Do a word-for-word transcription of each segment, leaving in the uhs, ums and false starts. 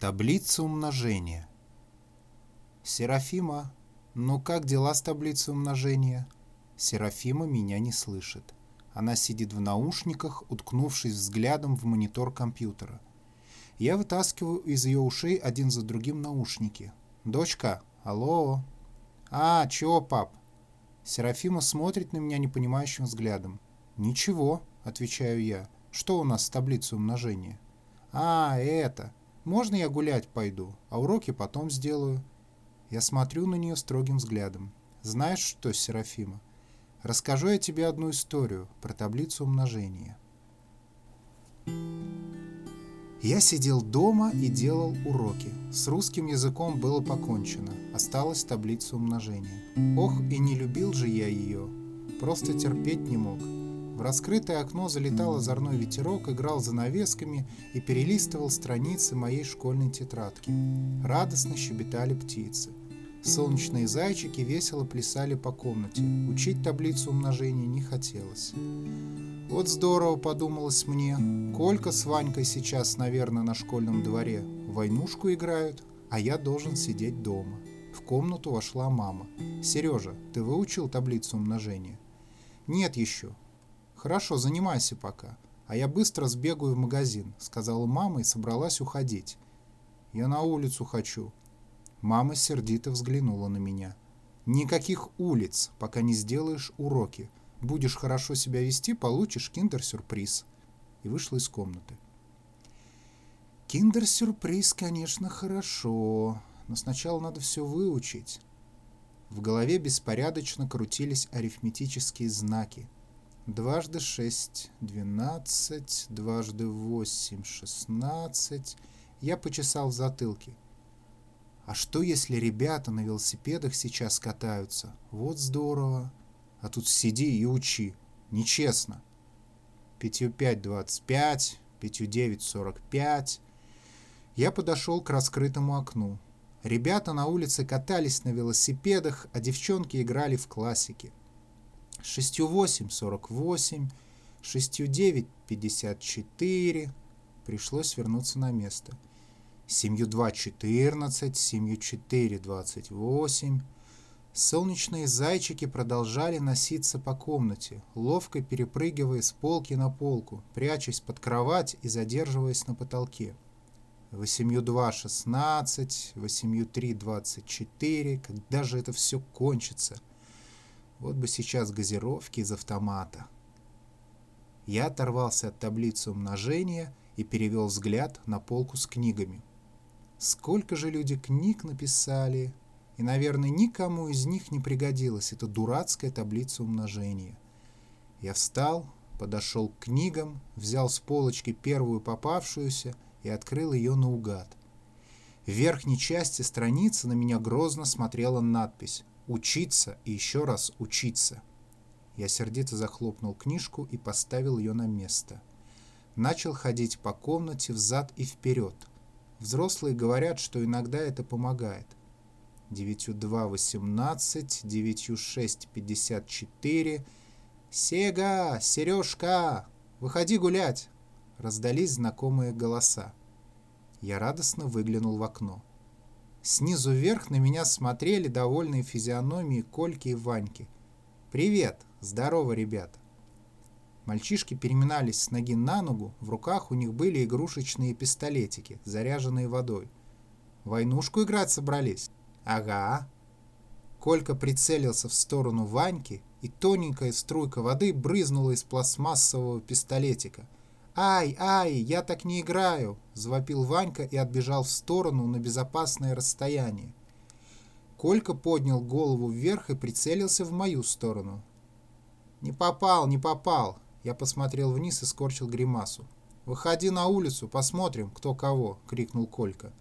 Таблица умножения. Серафима, ну как дела с таблицей умножения? Серафима меня не слышит. Она сидит в наушниках, уткнувшись взглядом в монитор компьютера. Я вытаскиваю из ее ушей один за другим наушники. «Дочка, алло?» «А, чё, пап?» Серафима смотрит на меня непонимающим взглядом. «Ничего», — отвечаю я. «Что у нас с таблицей умножения?» «А, это. Можно я гулять пойду, а уроки потом сделаю?» Я смотрю на нее строгим взглядом. «Знаешь что, Серафима? Расскажу я тебе одну историю про таблицу умножения». Я сидел дома и делал уроки. С русским языком было покончено. Осталась таблица умножения. Ох, и не любил же я ее. Просто терпеть не мог. В раскрытое окно залетал озорной ветерок, играл занавесками и перелистывал страницы моей школьной тетрадки. Радостно щебетали птицы. Солнечные зайчики весело плясали по комнате. Учить таблицу умножения не хотелось. Вот здорово, подумалось мне. Колька с Ванькой сейчас, наверное, на школьном дворе в войнушку играют, а я должен сидеть дома. В комнату вошла мама. «Сережа, ты выучил таблицу умножения?» «Нет еще». «Хорошо, занимайся пока, а я быстро сбегаю в магазин», — сказала мама и собралась уходить. «Я на улицу хочу». Мама сердито взглянула на меня. «Никаких улиц, пока не сделаешь уроки. Будешь хорошо себя вести, получишь киндер-сюрприз». И вышла из комнаты. Киндер-сюрприз, конечно, хорошо, но сначала надо все выучить. В голове беспорядочно крутились арифметические знаки. Дважды шесть — двенадцать, дважды восемь — шестнадцать. Я почесал в затылке. А что, если ребята на велосипедах сейчас катаются? Вот здорово. А тут сиди и учи. Нечестно. Пятью пять — двадцать пять, пятью девять — сорок пять. Я подошел к раскрытому окну. Ребята на улице катались на велосипедах, а девчонки играли в классики. Шестью восемь — сорок восемь, шестью девять — пятьдесят четыре. Пришлось вернуться на место. Семью два — четырнадцать, семью четыре — двадцать восемь. Солнечные зайчики продолжали носиться по комнате, ловко перепрыгивая с полки на полку, прячась под кровать и задерживаясь на потолке. Восемью два — шестнадцать, восемью три — двадцать четыре. Когда же это все кончится? Вот бы сейчас газировки из автомата. Я оторвался от таблицы умножения и перевел взгляд на полку с книгами. Сколько же люди книг написали, и, наверное, никому из них не пригодилась эта дурацкая таблица умножения. Я встал, подошел к книгам, взял с полочки первую попавшуюся и открыл ее наугад. В верхней части страницы на меня грозно смотрела надпись «Учиться и еще раз учиться». Я сердито захлопнул книжку и поставил ее на место. Начал ходить по комнате взад и вперед. Взрослые говорят, что иногда это помогает. Девятью два — восемнадцать, девятью шесть — пятьдесят четыре. «Сега! Сережка! Выходи гулять!» Раздались знакомые голоса. Я радостно выглянул в окно. Снизу вверх на меня смотрели довольные физиономии Кольки и Ваньки. «Привет! Здорово, ребята!» Мальчишки переминались с ноги на ногу, в руках у них были игрушечные пистолетики, заряженные водой. «Войнушку играть собрались?» «Ага». Колька прицелился в сторону Ваньки, и тоненькая струйка воды брызнула из пластмассового пистолетика. «Ай, ай, я так не играю!» — завопил Ванька и отбежал в сторону на безопасное расстояние. Колька поднял голову вверх и прицелился в мою сторону. «Не попал, не попал!» Я посмотрел вниз и скорчил гримасу. «Выходи на улицу, посмотрим, кто кого!» — крикнул Колька.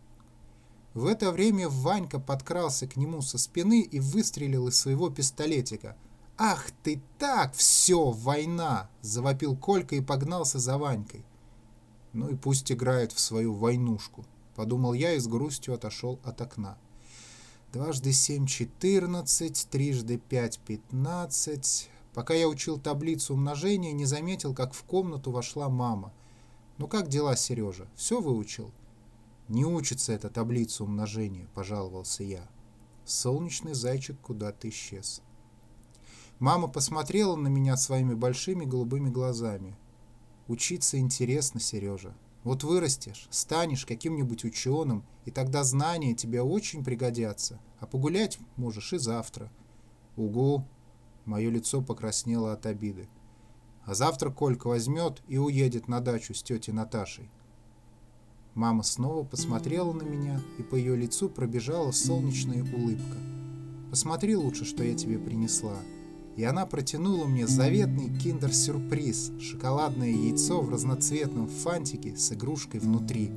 В это время Ванька подкрался к нему со спины и выстрелил из своего пистолетика. «Ах ты так! Все, война!» — завопил Колька и погнался за Ванькой. «Ну и пусть играет в свою войнушку», — подумал я и с грустью отошел от окна. Дважды семь — четырнадцать, трижды пять — пятнадцать. Пока я учил таблицу умножения, не заметил, как в комнату вошла мама. «Ну как дела, Сережа? Все выучил?» «Не учится эта таблица умножения», — пожаловался я. Солнечный зайчик куда-то исчез. Мама посмотрела на меня своими большими голубыми глазами. «Учиться интересно, Сережа. Вот вырастешь, станешь каким-нибудь ученым, и тогда знания тебе очень пригодятся, а погулять можешь и завтра». «Угу!» — мое лицо покраснело от обиды. «А завтра Колька возьмет и уедет на дачу с тетей Наташей». Мама снова посмотрела на меня, и по ее лицу пробежала солнечная улыбка. «Посмотри лучше, что я тебе принесла». И она протянула мне заветный киндер-сюрприз — шоколадное яйцо в разноцветном фантике с игрушкой внутри.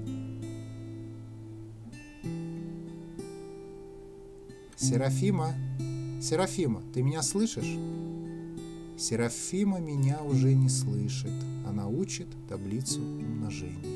«Серафима! Серафима, ты меня слышишь?» Серафима меня уже не слышит. Она учит таблицу умножения.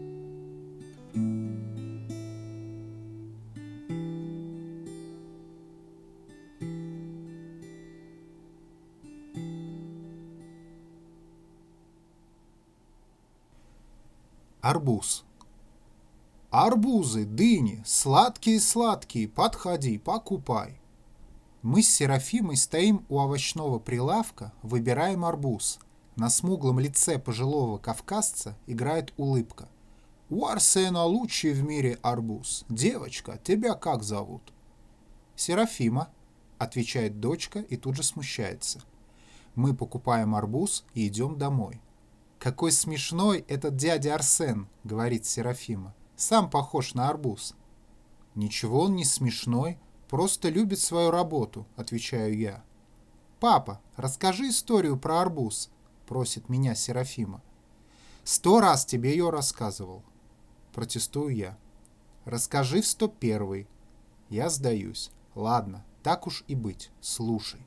Арбуз. Арбузы, дыни, сладкие-сладкие, подходи, покупай. Мы с Серафимой стоим у овощного прилавка, выбираем арбуз. На смуглом лице пожилого кавказца играет улыбка. «У Арсена лучший в мире арбуз. Девочка, тебя как зовут?» «Серафима», — отвечает дочка и тут же смущается. Мы покупаем арбуз и идем домой. «Какой смешной этот дядя Арсен», — говорит Серафима. «Сам похож на арбуз». «Ничего он не смешной, просто любит свою работу», — отвечаю я. «Папа, расскажи историю про арбуз», — просит меня Серафима. «Сто раз тебе ее рассказывал», — протестую я. «Расскажи в сто первый». Я сдаюсь. «Ладно, так уж и быть, слушай».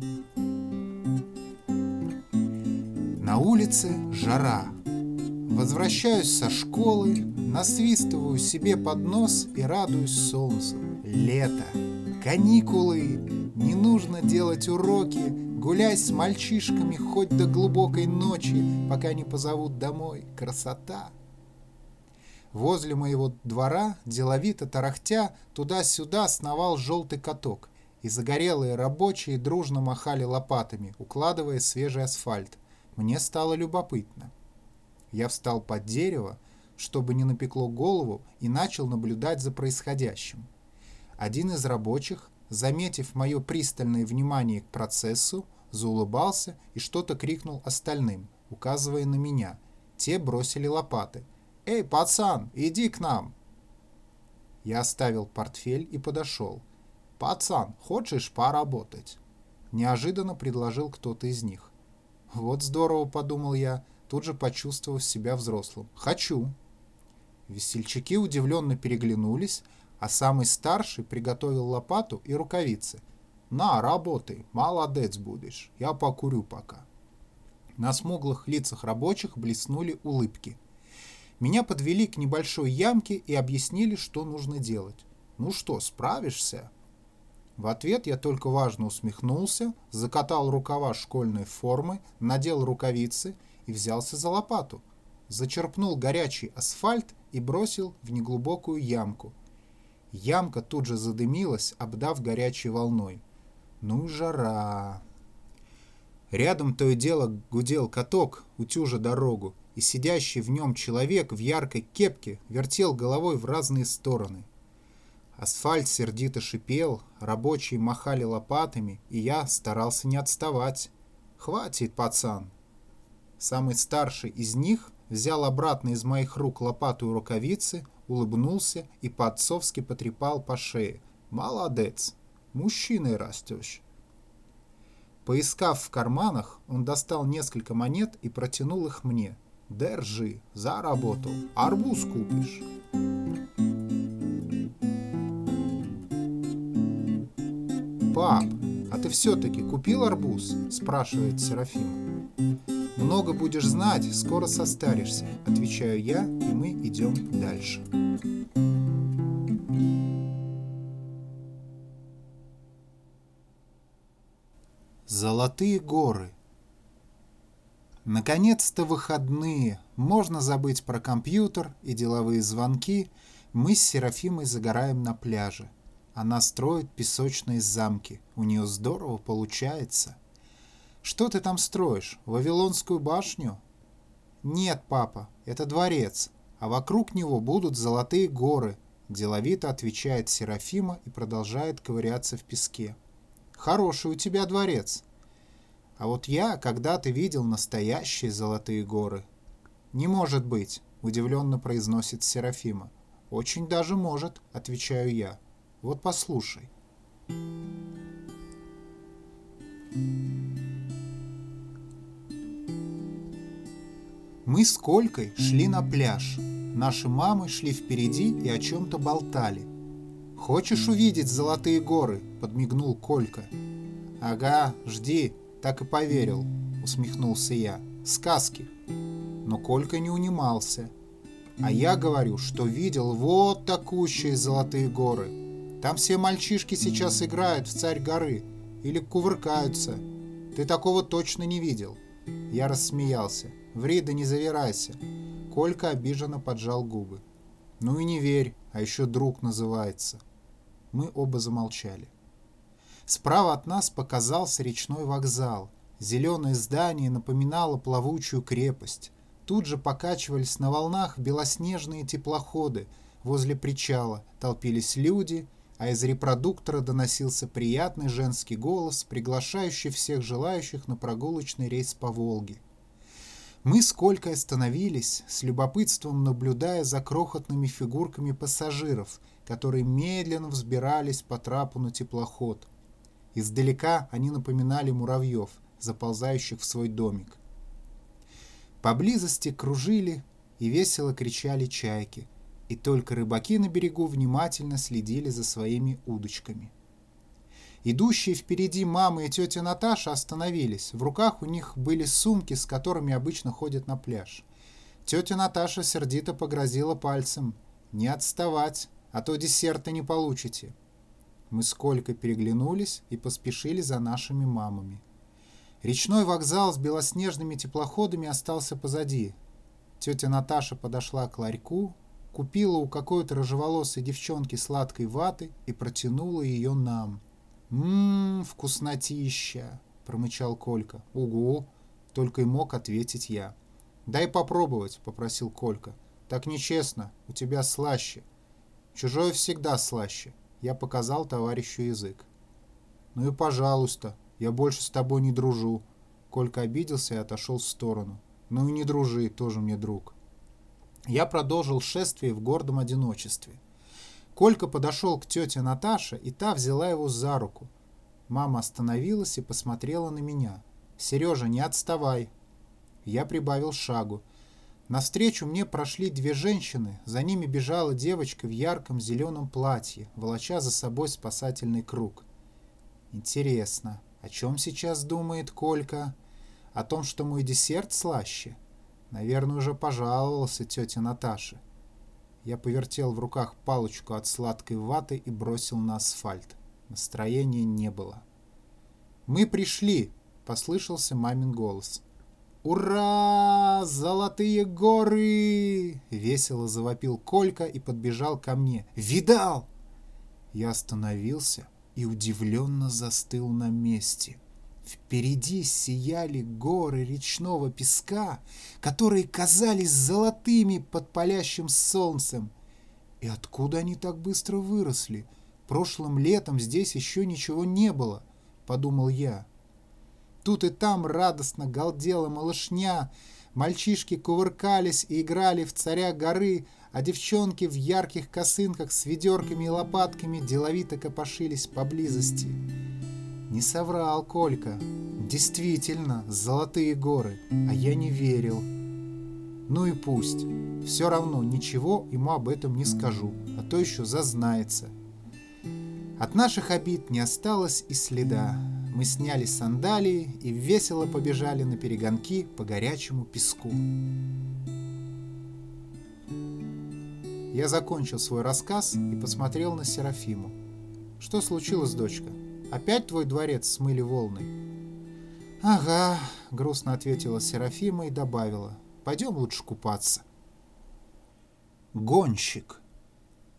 На улице жара. Возвращаюсь со школы, насвистываю себе под нос и радуюсь солнцу. Лето, каникулы, не нужно делать уроки, гуляй с мальчишками хоть до глубокой ночи, пока не позовут домой. Красота! Возле моего двора, деловито тарахтя, туда-сюда сновал желтый каток, и загорелые рабочие дружно махали лопатами, укладывая свежий асфальт. Мне стало любопытно. Я встал под дерево, чтобы не напекло голову, и начал наблюдать за происходящим. Один из рабочих, заметив мое пристальное внимание к процессу, заулыбался и что-то крикнул остальным, указывая на меня. Те бросили лопаты. «Эй, пацан, иди к нам!» Я оставил портфель и подошел. «Пацан, хочешь поработать?» Неожиданно предложил кто-то из них. «Вот здорово», — подумал я, тут же почувствовав себя взрослым. «Хочу». Весельчаки удивленно переглянулись, а самый старший приготовил лопату и рукавицы. «На, работай, молодец будешь, я покурю пока». На смуглых лицах рабочих блеснули улыбки. Меня подвели к небольшой ямке и объяснили, что нужно делать. «Ну что, справишься?» В ответ я только важно усмехнулся, закатал рукава школьной формы, надел рукавицы и взялся за лопату. Зачерпнул горячий асфальт и бросил в неглубокую ямку. Ямка тут же задымилась, обдав горячей волной. Ну и жара! Рядом то и дело гудел каток, утюжа дорогу, и сидящий в нем человек в яркой кепке вертел головой в разные стороны. Асфальт сердито шипел, рабочие махали лопатами, и я старался не отставать. «Хватит, пацан!» Самый старший из них взял обратно из моих рук лопату и рукавицы, улыбнулся и по-отцовски потрепал по шее. «Молодец! Мужчиной растешь!» Поискав в карманах, он достал несколько монет и протянул их мне. «Держи, заработал, арбуз купишь!» «Пап, а ты все-таки купил арбуз?» – спрашивает Серафима. «Много будешь знать, скоро состаришься», – отвечаю я, и мы идем дальше. Золотые горы. Наконец-то выходные. Можно забыть про компьютер и деловые звонки. Мы с Серафимой загораем на пляже. Она строит песочные замки. У нее здорово получается. Что ты там строишь? Вавилонскую башню? Нет, папа, это дворец, а вокруг него будут золотые горы, деловито отвечает Серафима и продолжает ковыряться в песке. Хороший у тебя дворец. А вот я когда-то видел настоящие золотые горы. Не может быть, удивленно произносит Серафима. Очень даже может, отвечаю я. Вот послушай. Мы с Колькой шли на пляж. Наши мамы шли впереди и о чем-то болтали. «Хочешь увидеть золотые горы?» — подмигнул Колька. «Ага, жди, так и поверил», — усмехнулся я. «Сказки». Но Колька не унимался. А я говорю, что видел вот такущие золотые горы. Там все мальчишки сейчас играют в царь горы или кувыркаются. Ты такого точно не видел. Я рассмеялся. Ври да не завирайся. Колька обиженно поджал губы. Ну и не верь, а еще друг называется. Мы оба замолчали. Справа от нас показался речной вокзал. Зеленое здание напоминало плавучую крепость. Тут же покачивались на волнах белоснежные теплоходы. Возле причала толпились люди, а из репродуктора доносился приятный женский голос, приглашающий всех желающих на прогулочный рейс по Волге. Мы с Колькой остановились, с любопытством наблюдая за крохотными фигурками пассажиров, которые медленно взбирались по трапу на теплоход. Издалека они напоминали муравьев, заползающих в свой домик. Поблизости кружили и весело кричали чайки, и только рыбаки на берегу внимательно следили за своими удочками. Идущие впереди мама и тетя Наташа остановились. В руках у них были сумки, с которыми обычно ходят на пляж. Тетя Наташа сердито погрозила пальцем. «Не отставать, а то десерта не получите». Мы с Колькой переглянулись и поспешили за нашими мамами. Речной вокзал с белоснежными теплоходами остался позади. Тетя Наташа подошла к ларьку, купила у какой-то рыжеволосой девчонки сладкой ваты и протянула ее нам. «Ммм, вкуснотища!» — промычал Колька. «Угу!» — только и мог ответить я. «Дай попробовать», — попросил Колька. «Так нечестно, у тебя слаще». «Чужое всегда слаще», — я показал товарищу язык. «Ну и пожалуйста, я больше с тобой не дружу». Колька обиделся и отошел в сторону. «Ну и не дружи, тоже мне друг». Я продолжил шествие в гордом одиночестве. Колька подошел к тете Наташе, и та взяла его за руку. Мама остановилась и посмотрела на меня. «Сережа, не отставай!» Я прибавил шагу. Навстречу мне прошли две женщины, за ними бежала девочка в ярком зеленом платье, волоча за собой спасательный круг. Интересно, о чем сейчас думает Колька? О том, что мой десерт слаще? Наверное, уже пожаловался тете Наташе. Я повертел в руках палочку от сладкой ваты и бросил на асфальт. Настроения не было. «Мы пришли!» — послышался мамин голос. «Ура! Золотые горы!» — весело завопил Колька и подбежал ко мне. «Видал?» Я остановился и удивленно застыл на месте. Впереди сияли горы речного песка, которые казались золотыми под палящим солнцем. И откуда они так быстро выросли? Прошлым летом здесь еще ничего не было, подумал я. Тут и там радостно галдела малышня, мальчишки кувыркались и играли в царя горы, а девчонки в ярких косынках с ведерками и лопатками деловито копошились поблизости. Не соврал Колька. Действительно, золотые горы, а я не верил. Ну и пусть. Все равно ничего ему об этом не скажу, а то еще зазнается. От наших обид не осталось и следа. Мы сняли сандалии и весело побежали на перегонки по горячему песку. Я закончил свой рассказ и посмотрел на Серафиму. «Что случилось, дочка? Опять твой дворец смыли волны?» «Ага», — грустно ответила Серафима и добавила. «Пойдем лучше купаться». Гонщик.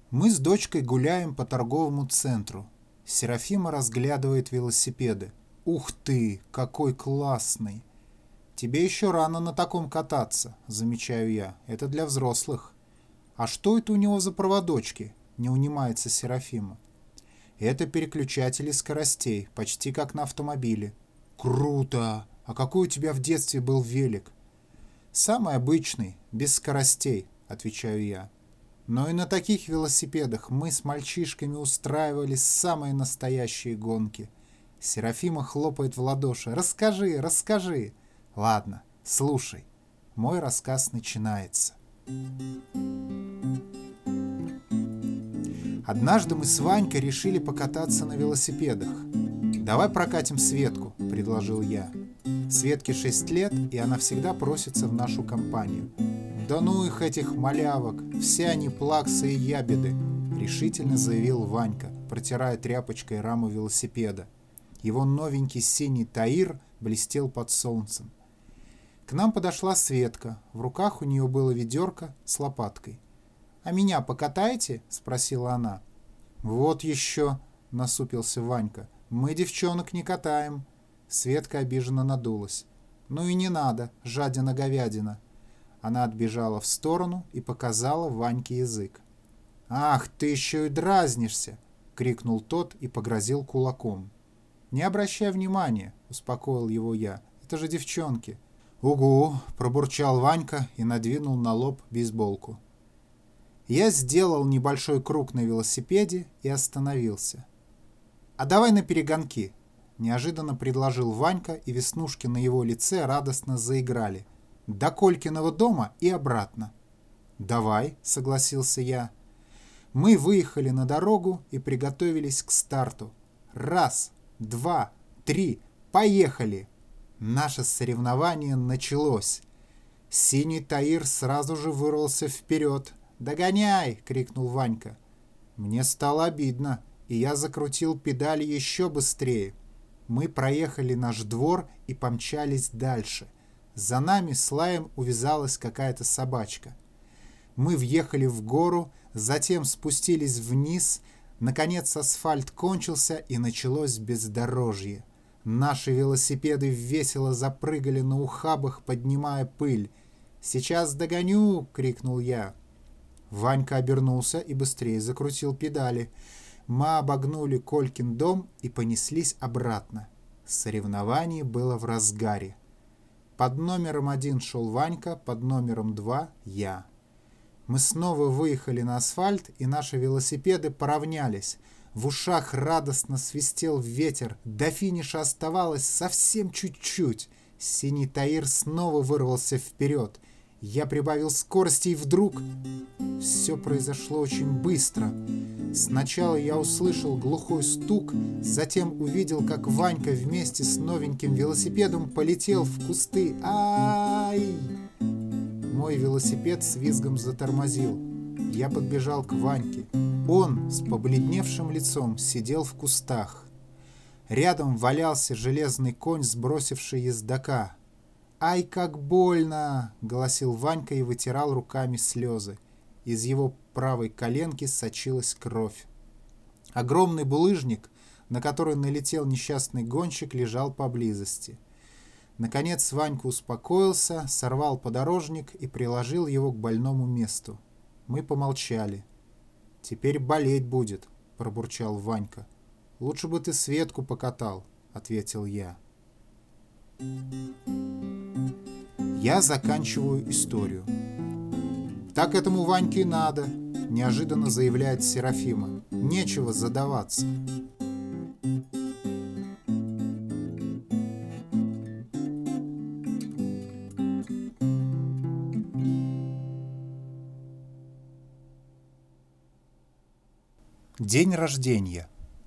Мы с дочкой гуляем по торговому центру. Серафима разглядывает велосипеды. «Ух ты, какой классный!» «Тебе еще рано на таком кататься», — замечаю я. «Это для взрослых». «А что это у него за проводочки?» — не унимается Серафима. «Это переключатели скоростей, почти как на автомобиле». «Круто! А какой у тебя в детстве был велик?» «Самый обычный, без скоростей», — отвечаю я. Но и на таких велосипедах мы с мальчишками устраивали самые настоящие гонки. Серафима хлопает в ладоши. «Расскажи, расскажи!» «Ладно, слушай. Мой рассказ начинается. Однажды мы с Ванькой решили покататься на велосипедах. «Давай прокатим Светку», — предложил я. Светке шесть лет, и она всегда просится в нашу компанию. «Да ну их, этих малявок, все они плаксы и ябеды», — решительно заявил Ванька, протирая тряпочкой раму велосипеда. Его новенький синий Таир блестел под солнцем. К нам подошла Светка, в руках у нее было ведерко с лопаткой. «А меня покатаете?» — спросила она. «Вот еще», — насупился Ванька, — «мы девчонок не катаем». Светка обиженно надулась. «Ну и не надо, жадина-говядина». Она отбежала в сторону и показала Ваньке язык. «Ах, ты еще и дразнишься!» — крикнул тот и погрозил кулаком. «Не обращай внимания», — успокоил его я. «Это же девчонки». «Угу», — пробурчал Ванька и надвинул на лоб бейсболку. Я сделал небольшой круг на велосипеде и остановился. «А давай на перегонки», — неожиданно предложил Ванька, и веснушки на его лице радостно заиграли. «До Колькиного дома и обратно». «Давай», — согласился я. Мы выехали на дорогу и приготовились к старту. Раз, два, три, поехали! Наше соревнование началось. Синий Таир сразу же вырвался вперед. «Догоняй!» — крикнул Ванька. Мне стало обидно, и я закрутил педали еще быстрее. Мы проехали наш двор и помчались дальше. За нами с лаем увязалась какая-то собачка. Мы въехали в гору, затем спустились вниз. Наконец асфальт кончился, и началось бездорожье. Наши велосипеды весело запрыгали на ухабах, поднимая пыль. «Сейчас догоню!» — крикнул я. Ванька обернулся и быстрее закрутил педали. Мы обогнули Колькин дом и понеслись обратно. Соревнование было в разгаре. Под номером один шел Ванька, под номером два — я. Мы снова выехали на асфальт, и наши велосипеды поравнялись. В ушах радостно свистел ветер. До финиша оставалось совсем чуть-чуть. Синий Таир снова вырвался вперед. Я прибавил скорости, и вдруг... Все произошло очень быстро. Сначала я услышал глухой стук, затем увидел, как Ванька вместе с новеньким велосипедом полетел в кусты. Ай! Мой велосипед с визгом затормозил. Я подбежал к Ваньке. Он с побледневшим лицом сидел в кустах. Рядом валялся железный конь, сбросивший ездока. «Ай, как больно!» — голосил Ванька и вытирал руками слезы. Из его правой коленки сочилась кровь. Огромный булыжник, на который налетел несчастный гонщик, лежал поблизости. Наконец Ванька успокоился, сорвал подорожник и приложил его к больному месту. Мы помолчали. «Теперь болеть будет», — пробурчал Ванька. «Лучше бы ты Светку покатал», — ответил я. Я заканчиваю историю. «Так этому Ваньке и надо», — неожиданно заявляет Серафима. «Нечего задаваться». День рождения.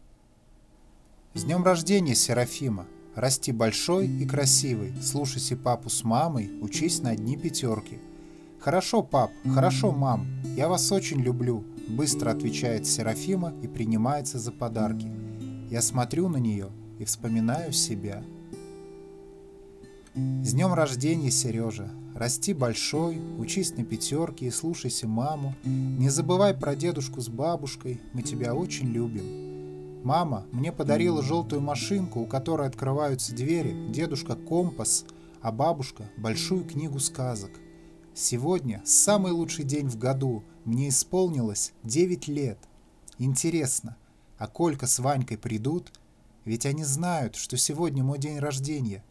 С днем рождения, Серафима! Расти большой и красивой, слушайся папу с мамой, учись на одни пятерки. «Хорошо, пап, хорошо, мам, я вас очень люблю», — быстро отвечает Серафима и принимается за подарки. Я смотрю на нее и вспоминаю себя. «С днем рождения, Сережа! расти большой, учись на пятерке и слушайся маму. Не забывай про дедушку с бабушкой, мы тебя очень любим. Мама мне подарила желтую машинку, у которой открываются двери, дедушка компас, а бабушка большую книгу сказок. Сегодня самый лучший день в году, мне исполнилось девять лет. Интересно, а Колька с Ванькой придут? Ведь они знают, что сегодня мой день рождения.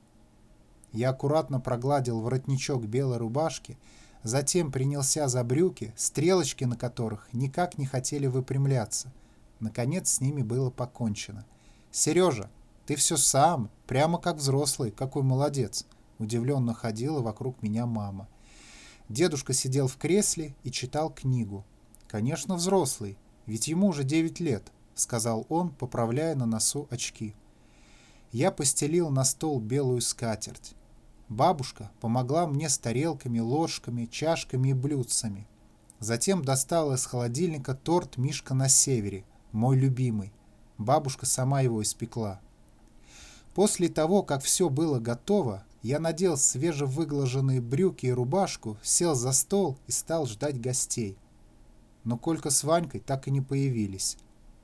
Я аккуратно прогладил воротничок белой рубашки, затем принялся за брюки, стрелочки на которых никак не хотели выпрямляться. Наконец с ними было покончено. «Сережа, ты все сам, прямо как взрослый, какой молодец!» Удивленно ходила вокруг меня мама. Дедушка сидел в кресле и читал книгу. «Конечно, взрослый, ведь ему уже девять лет», — сказал он, поправляя на носу очки. Я постелил на стол белую скатерть. Бабушка помогла мне с тарелками, ложками, чашками и блюдцами. Затем достала из холодильника торт «Мишка на севере», мой любимый. Бабушка сама его испекла. После того, как все было готово, я надел свежевыглаженные брюки и рубашку, сел за стол и стал ждать гостей. Но Колька с Ванькой так и не появились.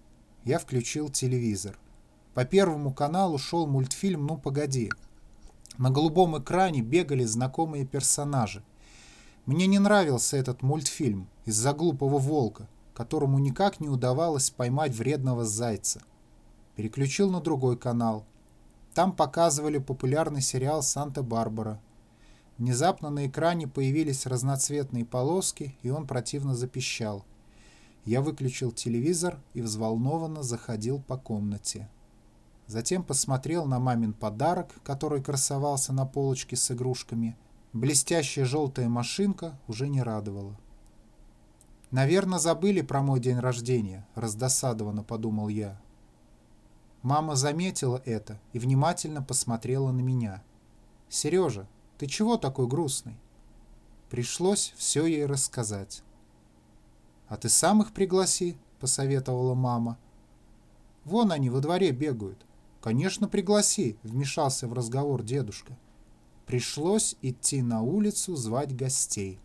Я включил телевизор. По Первому каналу шел мультфильм «Ну, погоди». На голубом экране бегали знакомые персонажи. Мне не нравился этот мультфильм из-за глупого волка, которому никак не удавалось поймать вредного зайца. Переключил на другой канал. Там показывали популярный сериал «Санта-Барбара». Внезапно на экране появились разноцветные полоски, и он противно запищал. Я выключил телевизор и взволнованно заходил по комнате. Затем посмотрел на мамин подарок, который красовался на полочке с игрушками. Блестящая желтая машинка уже не радовала. «Наверное, забыли про мой день рождения», — раздосадованно подумал я. Мама заметила это и внимательно посмотрела на меня. «Сережа, ты чего такой грустный?» Пришлось все ей рассказать. «А ты сам их пригласи», — посоветовала мама. «Вон они во дворе бегают». «Конечно, пригласи», — вмешался в разговор дедушка. Пришлось идти на улицу звать гостей.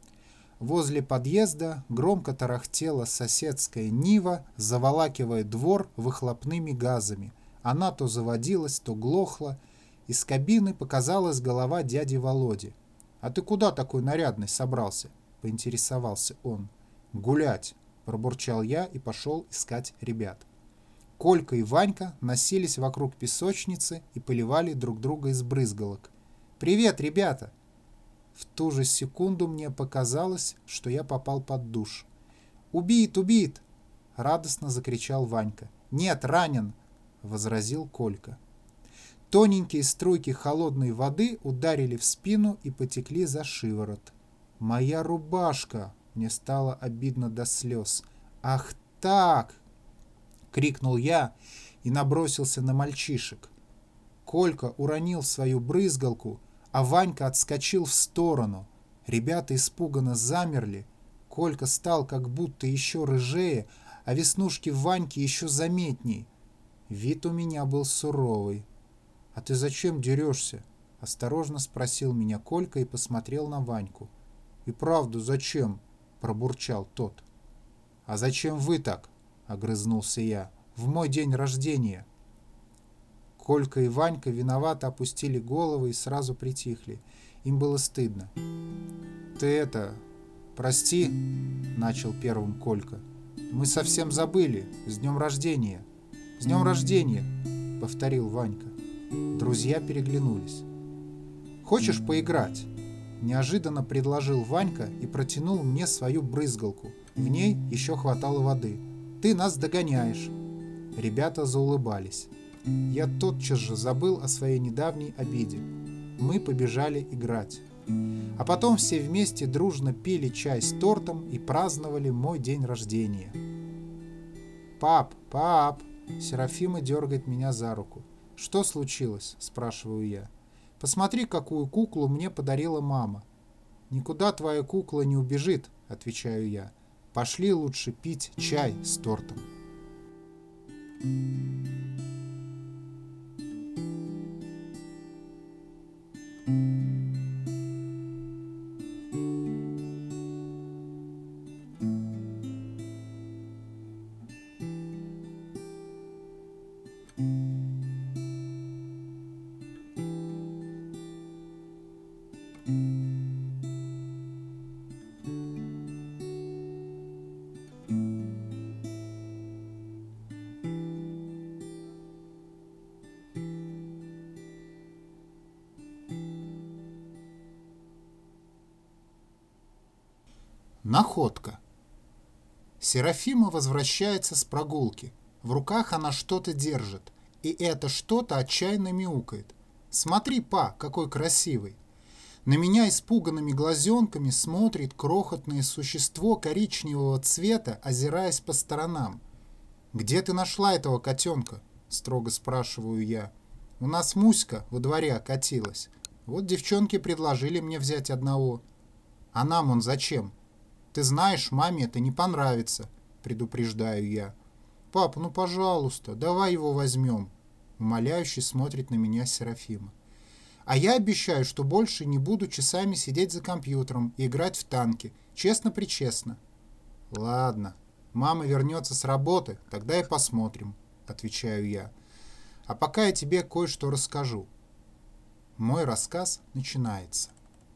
Возле подъезда громко тарахтела соседская Нива, заволакивая двор выхлопными газами. Она то заводилась, то глохла. Из кабины показалась голова дяди Володи. «А ты куда такой нарядный собрался?» — поинтересовался он. «Гулять», — пробурчал я и пошел искать ребят. Колька и Ванька носились вокруг песочницы и поливали друг друга из брызгалок. «Привет, ребята!» В ту же секунду мне показалось, что я попал под душ. «Убит, убит!» — радостно закричал Ванька. «Нет, ранен!» — возразил Колька. Тоненькие струйки холодной воды ударили в спину и потекли за шиворот. «Моя рубашка!» — мне стало обидно до слез. «Ах так!» — крикнул я и набросился на мальчишек. Колька уронил свою брызгалку, а Ванька отскочил в сторону. Ребята испуганно замерли. Колька стал как будто еще рыжее, а веснушки Ваньки еще заметней. Вид у меня был суровый. «А ты зачем дерешься?» — осторожно спросил меня Колька и посмотрел на Ваньку. «И правду, зачем?» — пробурчал тот. «А зачем вы так?» — огрызнулся я. «В мой день рождения». Колька и Ванька виновато опустили головы и сразу притихли. Им было стыдно. «Ты это... прости», — начал первым Колька. «Мы совсем забыли. С днем рождения». «С днем рождения», — повторил Ванька. Друзья переглянулись. «Хочешь поиграть?» — неожиданно предложил Ванька и протянул мне свою брызгалку. В ней еще хватало воды. «Ты нас догоняешь». Ребята заулыбались. Я тотчас же забыл о своей недавней обиде. Мы побежали играть. А потом все вместе дружно пили чай с тортом и праздновали мой день рождения. «Пап, пап!» Серафима дергает меня за руку. «Что случилось?» – спрашиваю я. «Посмотри, какую куклу мне подарила мама». «Никуда твоя кукла не убежит», – отвечаю я. «Пошли лучше пить чай с тортом». Находка. Серафима возвращается с прогулки. В руках она что-то держит, и это что-то отчаянно мяукает. «Смотри, па, какой красивый!» На меня испуганными глазенками смотрит крохотное существо коричневого цвета, озираясь по сторонам. «Где ты нашла этого котенка?» — строго спрашиваю я. «У нас Муська во дворе окатилась. Вот девчонки предложили мне взять одного. А нам он зачем? Ты знаешь, маме это не понравится», — предупреждаю я. «Папа, ну пожалуйста, давай его возьмем», — умоляюще смотрит на меня Серафима. «А я обещаю, что больше не буду часами сидеть за компьютером и играть в танки, честно-причестно». «Ладно, мама вернется с работы, тогда и посмотрим», — отвечаю я. «А пока я тебе кое-что расскажу». Мой рассказ начинается.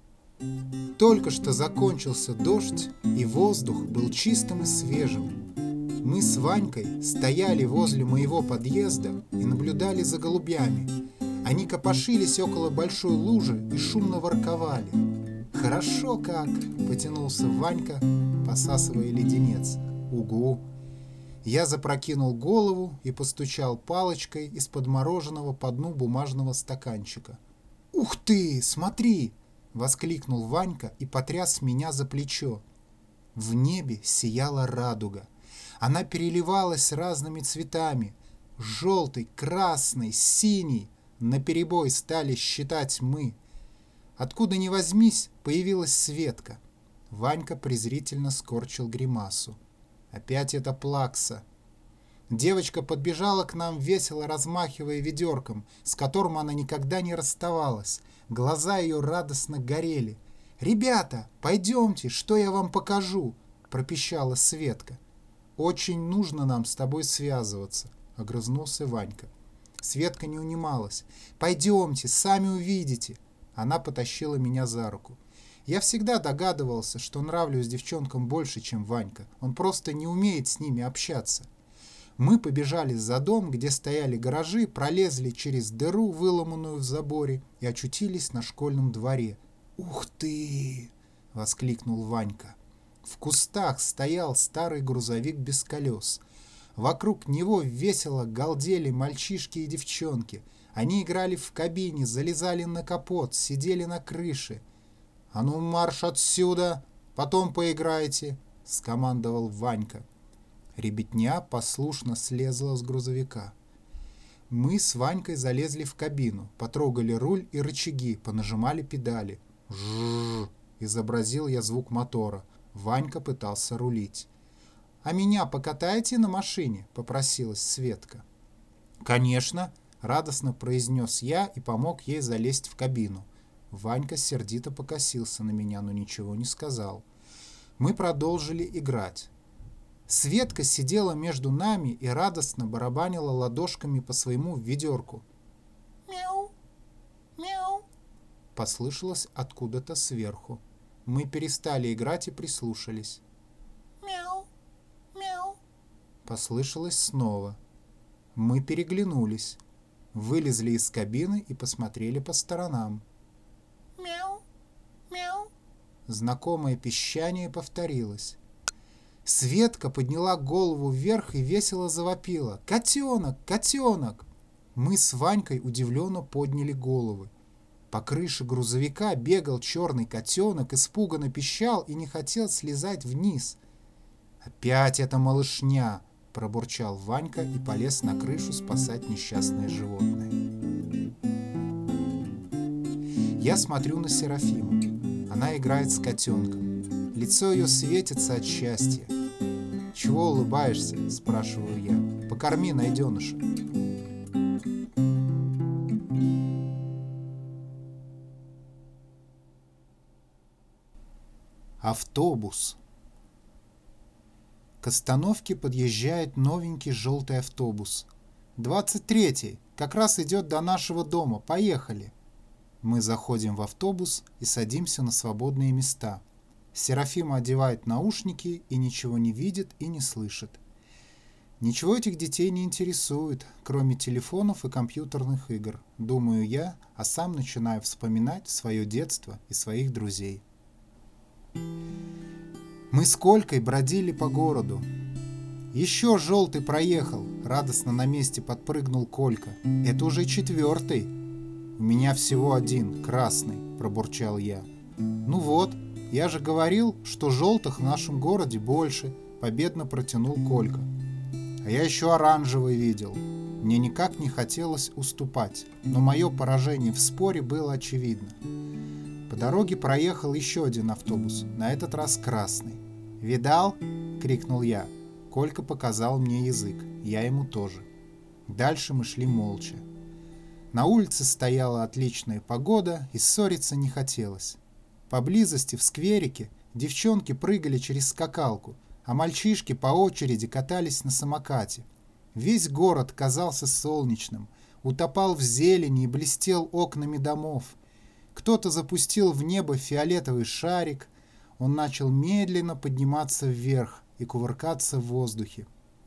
Только что закончился дождь, и воздух был чистым и свежим. Мы с Ванькой стояли возле моего подъезда и наблюдали за голубями. Они копошились около большой лужи и шумно ворковали. «Хорошо как!» — потянулся Ванька, посасывая леденец. «Угу!» Я запрокинул голову и постучал палочкой из-под мороженого по дну бумажного стаканчика. «Ух ты! Смотри!» — воскликнул Ванька и потряс меня за плечо. В небе сияла радуга. Она переливалась разными цветами. Желтый, красный, синий. Наперебой стали считать мы. Откуда ни возьмись, появилась Светка. Ванька презрительно скорчил гримасу. Опять эта плакса. Девочка подбежала к нам, весело размахивая ведерком, с которым она никогда не расставалась. Глаза ее радостно горели. «Ребята, пойдемте, что я вам покажу!» — пропищала Светка. «Очень нужно нам с тобой связываться», — огрызнулся Ванька. Светка не унималась. «Пойдемте, сами увидите». Она потащила меня за руку. Я всегда догадывался, что нравлюсь девчонкам больше, чем Ванька. Он просто не умеет с ними общаться. Мы побежали за дом, где стояли гаражи, пролезли через дыру, выломанную в заборе, и очутились на школьном дворе. «Ух ты!» — воскликнул Ванька. В кустах стоял старый грузовик без колес. Вокруг него весело галдели мальчишки и девчонки. Они играли в кабине, залезали на капот, сидели на крыше. «А ну марш отсюда! Потом поиграйте!» — скомандовал Ванька. Ребятня послушно слезла с грузовика. Мы с Ванькой залезли в кабину, потрогали руль и рычаги, понажимали педали. «Жжжж!» — изобразил я звук мотора. Ванька пытался рулить. «А меня покатаете на машине?» — попросилась Светка. «Конечно!» — радостно произнес я и помог ей залезть в кабину. Ванька сердито покосился на меня, но ничего не сказал. Мы продолжили играть. Светка сидела между нами и радостно барабанила ладошками по своему ведерку. «Мяу! Мяу!» — послышалось откуда-то сверху. Мы перестали играть и прислушались. «Мяу! Мяу!» — послышалось снова. Мы переглянулись, вылезли из кабины и посмотрели по сторонам. «Мяу! Мяу!» Знакомое пищание повторилось. Светка подняла голову вверх и весело завопила. «Котенок! Котенок!» Мы с Ванькой удивленно подняли головы. По крыше грузовика бегал черный котенок, испуганно пищал и не хотел слезать вниз. «Опять эта малышня!» — пробурчал Ванька и полез на крышу спасать несчастное животное. Я смотрю на Серафиму. Она играет с котенком. Лицо ее светится от счастья. «Чего улыбаешься?» — спрашиваю я. «Покорми найденыша». Автобус. К остановке подъезжает новенький желтый автобус. «двадцать третий, как раз идет до нашего дома. Поехали!» Мы заходим в автобус и садимся на свободные места. Серафима одевает наушники и ничего не видит и не слышит. Ничего этих детей не интересует, кроме телефонов и компьютерных игр, думаю я, а сам начинаю вспоминать свое детство и своих друзей. Мы с Колькой бродили по городу. Еще желтый проехал, радостно на месте подпрыгнул Колька. Это уже четвертый. У меня всего один, красный, пробурчал я. Ну вот, я же говорил, что желтых в нашем городе больше, победно протянул Колька. А я еще оранжевый видел. Мне никак не хотелось уступать, но мое поражение в споре было очевидно. По дороге проехал еще один автобус, на этот раз красный. «Видал?» — крикнул я. Колька показал мне язык, я ему тоже. Дальше мы шли молча. На улице стояла отличная погода, и ссориться не хотелось. Поблизости, в скверике, девчонки прыгали через скакалку, а мальчишки по очереди катались на самокате. Весь город казался солнечным, утопал в зелени и блестел окнами домов. Кто-то запустил в небо фиолетовый шарик, он начал медленно подниматься вверх и кувыркаться в воздухе.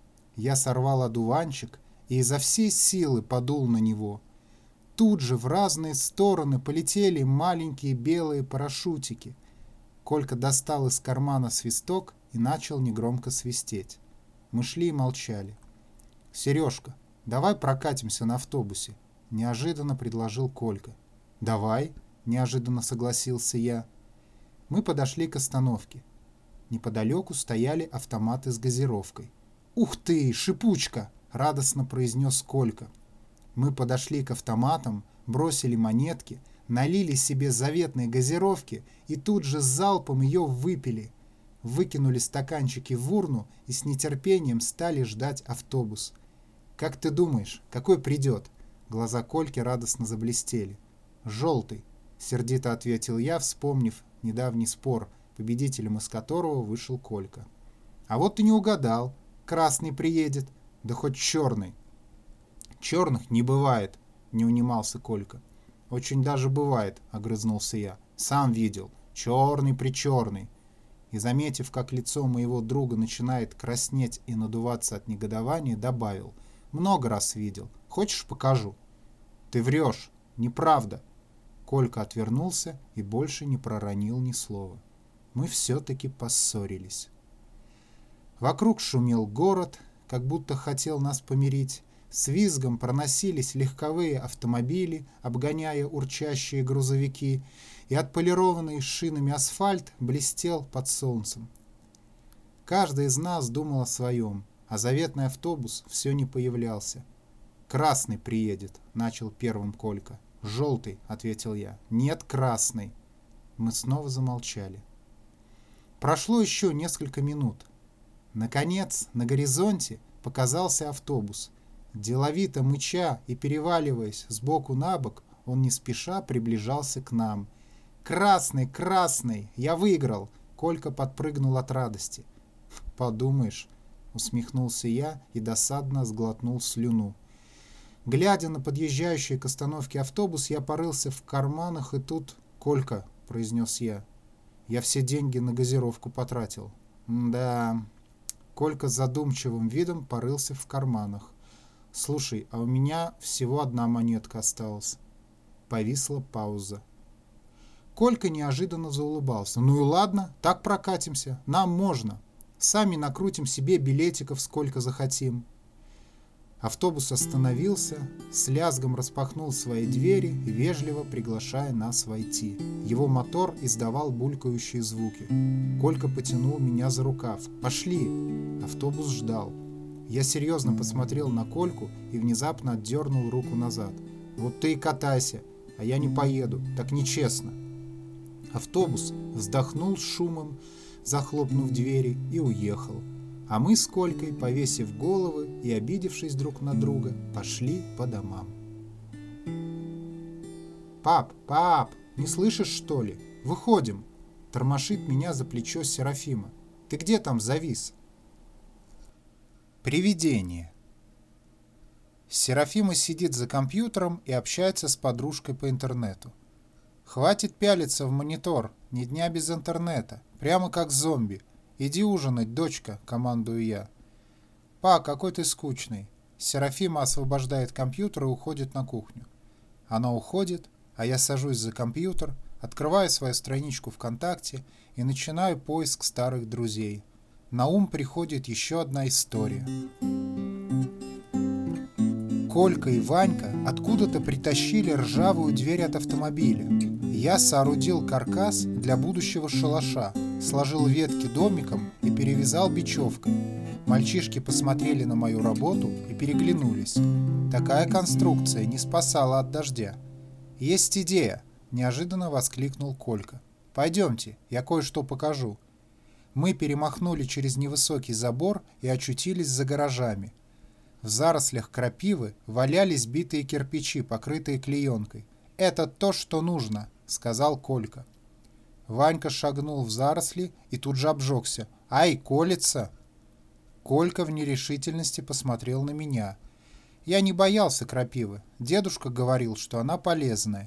Я сорвал одуванчик и изо всей силы подул на него. Тут же в разные стороны полетели маленькие белые парашютики. Колька достал из кармана свисток и начал негромко свистеть. Мы шли и молчали. «Сережка, давай прокатимся на автобусе», — неожиданно предложил Колька. «Давай», — неожиданно согласился я. Мы подошли к остановке. Неподалеку стояли автоматы с газировкой. «Ух ты, шипучка!» — радостно произнес Колька. Мы подошли к автоматам, бросили монетки, налили себе заветные газировки и тут же залпом ее выпили. Выкинули стаканчики в урну и с нетерпением стали ждать автобус. «Как ты думаешь, какой придет?» Глаза Кольки радостно заблестели. «Желтый», — сердито ответил я, вспомнив недавний спор, победителем из которого вышел Колька. «А вот ты не угадал. Красный приедет. Да хоть черный». «Черных не бывает», — не унимался Колька. «Очень даже бывает», — огрызнулся я. «Сам видел. Черный-причерный». И, заметив, как лицо моего друга начинает краснеть и надуваться от негодования, добавил. «Много раз видел. Хочешь, покажу?» «Ты врешь. Неправда». Колька отвернулся и больше не проронил ни слова. Мы все-таки поссорились. Вокруг шумел город, как будто хотел нас помирить. С визгом проносились легковые автомобили, обгоняя урчащие грузовики, и отполированный шинами асфальт блестел под солнцем. Каждый из нас думал о своем, а заветный автобус все не появлялся. «Красный приедет», — начал первым Колька. «Желтый», — ответил я. «Нет, красный». Мы снова замолчали. Прошло еще несколько минут. Наконец, на горизонте показался автобус. Деловито мыча и переваливаясь сбоку на бок, он не спеша приближался к нам. «Красный, красный! Я выиграл!» Колька подпрыгнул от радости. «Подумаешь», — усмехнулся я и досадно сглотнул слюну. Глядя на подъезжающий к остановке автобус, я порылся в карманах, и тут... «Колька», — произнес я, — «я все деньги на газировку потратил». «Да...» Колька с задумчивым видом порылся в карманах. «Слушай, а у меня всего одна монетка осталась». Повисла пауза. Колька неожиданно заулыбался. «Ну и ладно, так прокатимся. Нам можно. Сами накрутим себе билетиков сколько захотим». Автобус остановился, с лязгом распахнул свои двери, вежливо приглашая нас войти. Его мотор издавал булькающие звуки. Колька потянул меня за рукав. «Пошли!» Автобус ждал. Я серьезно посмотрел на Кольку и внезапно отдернул руку назад. «Вот ты и катайся, а я не поеду, так нечестно». Автобус вздохнул с шумом, захлопнув двери, и уехал. А мы с Колькой, повесив головы и обидевшись друг на друга, пошли по домам. «Пап, пап, не слышишь, что ли? Выходим!» Тормошит меня за плечо Серафима. «Ты где там завис?» Привидение. Серафима сидит за компьютером и общается с подружкой по интернету. «Хватит пялиться в монитор, ни дня без интернета, прямо как зомби. Иди ужинать, дочка», — командую я. «Па, какой ты скучный». Серафима освобождает компьютер и уходит на кухню. Она уходит, а я сажусь за компьютер, Открываю свою страничку ВКонтакте и начинаю поиск старых друзей. На ум приходит еще одна история. Колька и Ванька откуда-то притащили ржавую дверь от автомобиля. Я соорудил каркас для будущего шалаша, сложил ветки домиком и перевязал бечевкой. Мальчишки посмотрели на мою работу и переглянулись. Такая конструкция не спасала от дождя. «Есть идея!» — неожиданно воскликнул Колька. «Пойдемте, я кое-что покажу». Мы перемахнули через невысокий забор и очутились за гаражами. В зарослях крапивы валялись битые кирпичи, покрытые клеенкой. «Это то, что нужно», — сказал Колька. Ванька шагнул в заросли и тут же обжегся. «Ай, колется!» Колька в нерешительности посмотрел на меня. Я не боялся крапивы. Дедушка говорил, что она полезная.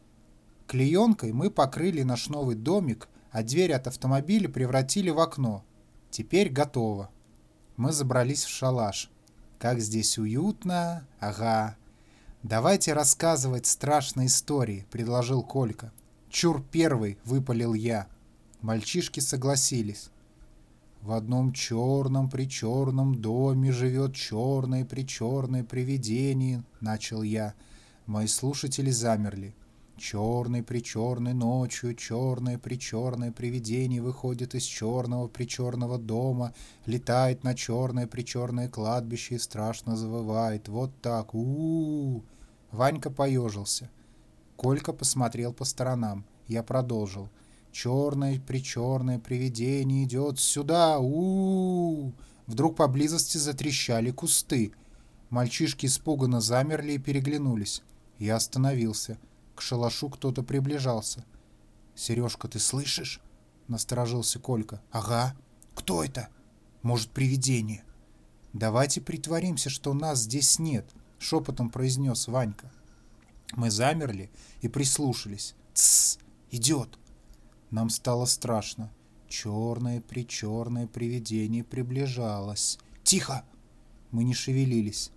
Клеенкой мы покрыли наш новый домик, а дверь от автомобиля превратили в окно. Теперь готово. Мы забрались в шалаш. Как здесь уютно. Ага. «Давайте рассказывать страшные истории», — предложил Колька. «Чур первый», — выпалил я. Мальчишки согласились. «В одном черном-причерном доме живет черное-причерное привидение», — начал я. Мои слушатели замерли. «Черной-причерной ночью черное-причерное привидение выходит из черного-причерного дома, летает на черное-причерное кладбище и страшно завывает. Вот так. У-у-у!» Ванька поежился. Колька посмотрел по сторонам. Я продолжил. «Черное-причерное привидение идет сюда. У-у-у!» Вдруг поблизости затрещали кусты. Мальчишки испуганно замерли и переглянулись. Я остановился. К шалашу кто-то приближался. «Сережка, ты слышишь?» — насторожился Колька. «Ага. Кто это? Может, привидение?» «Давайте притворимся, что нас здесь нет», — шепотом произнес Ванька. Мы замерли и прислушались. «Тссс! Идет!» Нам стало страшно. Черное-причерное привидение приближалось. «Тихо!» Мы не шевелились.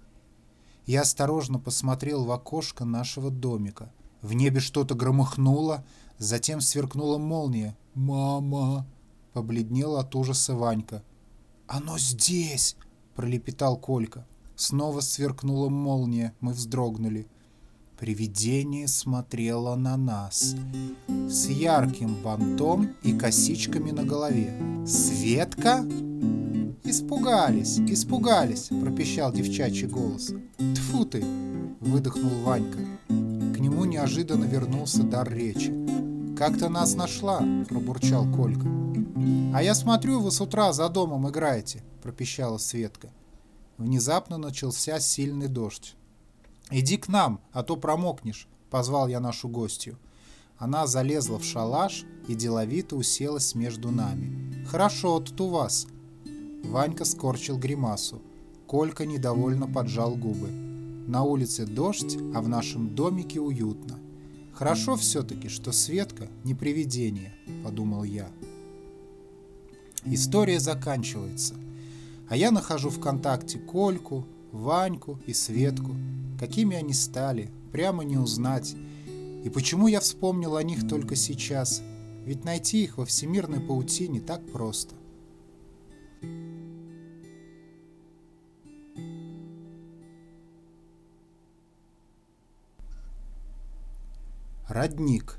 Я осторожно посмотрел в окошко нашего домика. В небе что-то громыхнуло, затем сверкнула молния. «Мама!» — побледнел от ужаса Ванька. «Оно здесь!» — пролепетал Колька. Снова сверкнула молния, мы вздрогнули. Привидение смотрело на нас с ярким бантом и косичками на голове. «Светка?» «Испугались, испугались!» — пропищал девчачий голос. «Тьфу ты!» — выдохнул Ванька. К нему неожиданно вернулся дар речи. «Как ты нас нашла?» — пробурчал Колька. «А я смотрю, вы с утра за домом играете», — пропищала Светка. Внезапно начался сильный дождь. «Иди к нам, а то промокнешь», — позвал я нашу гостью. Она залезла в шалаш и деловито уселась между нами. «Хорошо тут у вас». Ванька скорчил гримасу. Колька недовольно поджал губы. На улице дождь, а в нашем домике уютно. «Хорошо все-таки, что Светка не привидение», — подумал я. История заканчивается, а я нахожу ВКонтакте Кольку, Ваньку и Светку. Какими они стали, прямо не узнать. И почему я вспомнил о них только сейчас? Ведь найти их во всемирной паутине так просто. Родник.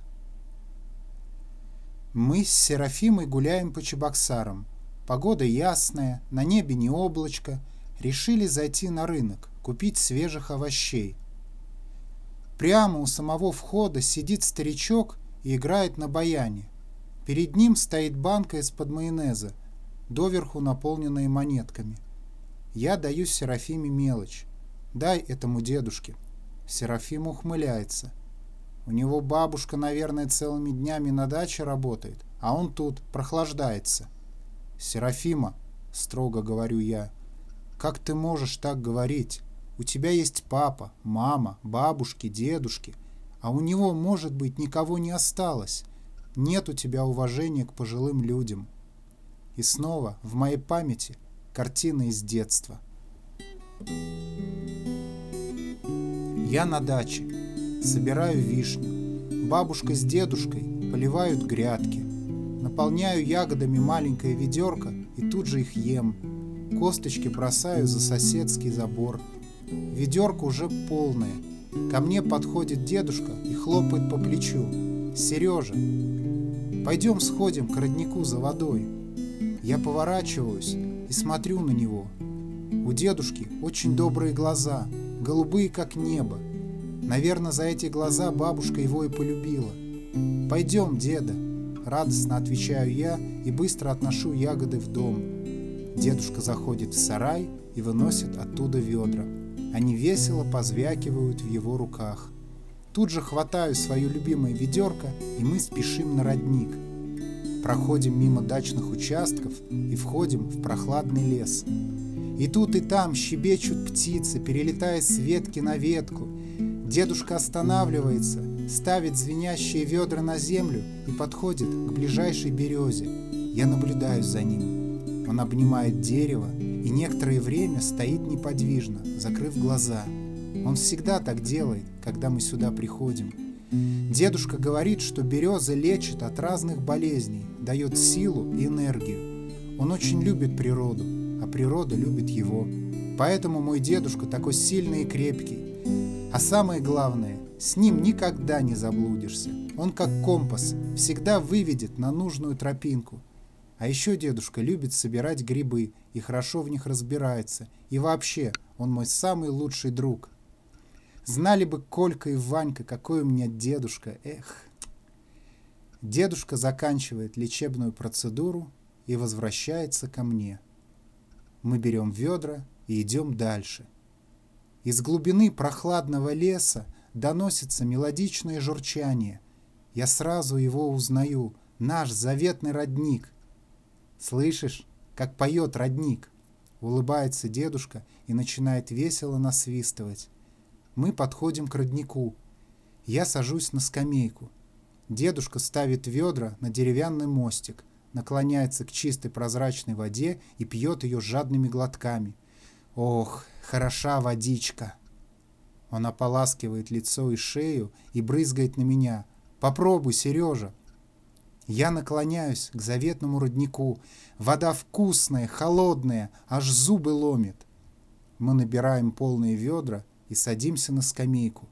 Мы с Серафимой гуляем по Чебоксарам. Погода ясная, на небе не облачко. Решили зайти на рынок, купить свежих овощей. Прямо у самого входа сидит старичок и играет на баяне. Перед ним стоит банка из-под майонеза, доверху наполненная монетками. Я даю Серафиме мелочь. «Дай этому дедушке». Серафима ухмыляется. У него бабушка, наверное, целыми днями на даче работает, а он тут прохлаждается. «Серафима», — строго говорю я, — «как ты можешь так говорить? У тебя есть папа, мама, бабушки, дедушки, а у него, может быть, никого не осталось. Нет у тебя уважения к пожилым людям». И снова в моей памяти картина из детства. Я на даче. Собираю вишню. Бабушка с дедушкой поливают грядки. Наполняю ягодами маленькое ведерко и тут же их ем. Косточки бросаю за соседский забор. Ведерко уже полное. Ко мне подходит дедушка и хлопает по плечу. «Сережа, пойдем сходим к роднику за водой». Я поворачиваюсь и смотрю на него. У дедушки очень добрые глаза, голубые как небо. Наверное, за эти глаза бабушка его и полюбила. «Пойдем, деда», — радостно отвечаю я и быстро отношу ягоды в дом. Дедушка заходит в сарай и выносит оттуда ведра. Они весело позвякивают в его руках. Тут же хватаю свое любимое ведерко, и мы спешим на родник. Проходим мимо дачных участков и входим в прохладный лес. И тут и там щебечут птицы, перелетая с ветки на ветку. Дедушка останавливается, ставит звенящие ведра на землю и подходит к ближайшей березе. Я наблюдаю за ним. Он обнимает дерево и некоторое время стоит неподвижно, закрыв глаза. Он всегда так делает, когда мы сюда приходим. Дедушка говорит, что береза лечит от разных болезней, дает силу и энергию. Он очень любит природу, а природа любит его. Поэтому мой дедушка такой сильный и крепкий. А самое главное, с ним никогда не заблудишься. Он как компас, всегда выведет на нужную тропинку. А еще дедушка любит собирать грибы и хорошо в них разбирается. И вообще, он мой самый лучший друг. Знали бы Колька и Ванька, какой у меня дедушка, эх. Дедушка заканчивает лечебную процедуру и возвращается ко мне. Мы берем ведра и идем дальше. Из глубины прохладного леса доносится мелодичное журчание. Я сразу его узнаю, наш заветный родник. «Слышишь, как поет родник?» Улыбается дедушка и начинает весело насвистывать. Мы подходим к роднику. Я сажусь на скамейку. Дедушка ставит ведра на деревянный мостик, наклоняется к чистой прозрачной воде и пьет ее жадными глотками. Ох, хороша водичка! Он ополаскивает лицо и шею и брызгает на меня. «Попробуй, Сережа!» Я наклоняюсь к заветному роднику. Вода вкусная, холодная, аж зубы ломит. Мы набираем полные ведра и садимся на скамейку.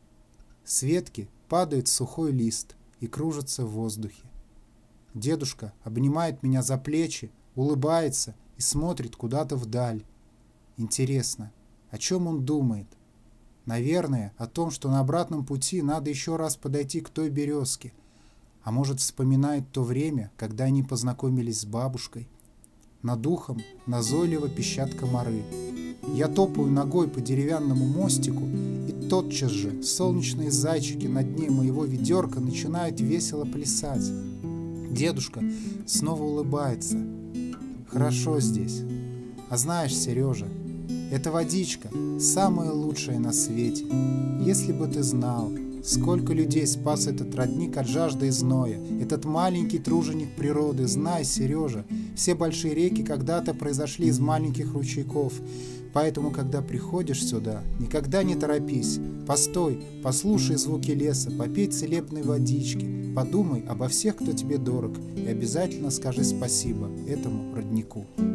С ветки падает сухой лист и кружится в воздухе. Дедушка обнимает меня за плечи, улыбается и смотрит куда-то вдаль. Интересно, о чем он думает? Наверное, о том, что на обратном пути надо еще раз подойти к той березке. А может, вспоминает то время, когда они познакомились с бабушкой. Над ухом назойливо пищат комары. Я топаю ногой по деревянному мостику, и тотчас же солнечные зайчики на дне моего ведерка начинают весело плясать. Дедушка снова улыбается. «Хорошо здесь. А знаешь, Сережа, эта водичка самая лучшая на свете. Если бы ты знал, сколько людей спас этот родник от жажды и зноя, этот маленький труженик природы. Знай, Сережа, все большие реки когда-то произошли из маленьких ручейков. Поэтому, когда приходишь сюда, никогда не торопись. Постой, послушай звуки леса, попей целебной водички, подумай обо всех, кто тебе дорог, и обязательно скажи спасибо этому роднику».